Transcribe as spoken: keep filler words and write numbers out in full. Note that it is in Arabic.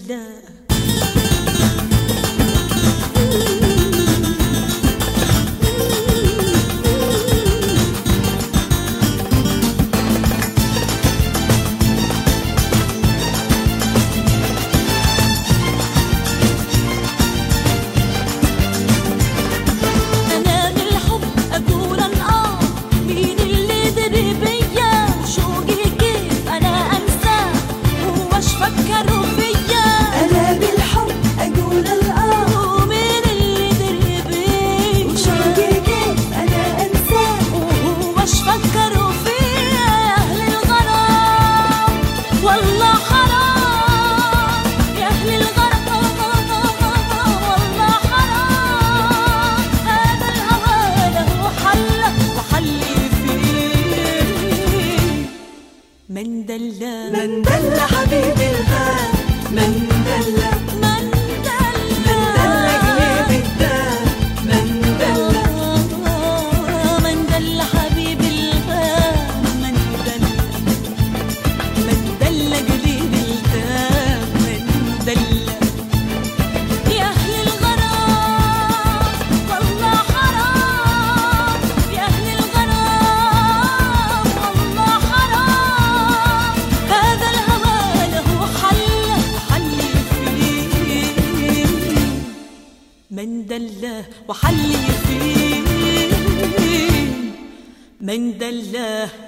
دلاه. من دلّا من دلّا حبيبي الغالي، من دلّا من دلّا من دلّا قلبي الدار، من دلّا من دلّا حبيبي الغالي، من دلّا من دلّا قلبي الدار، من دلّا يا أهل الغرام والله حرام، يا أهل الغرام والله حرام، هذا الهوى له حل وحلي فيه، من دلّاه وحلي فيه، من دلّاه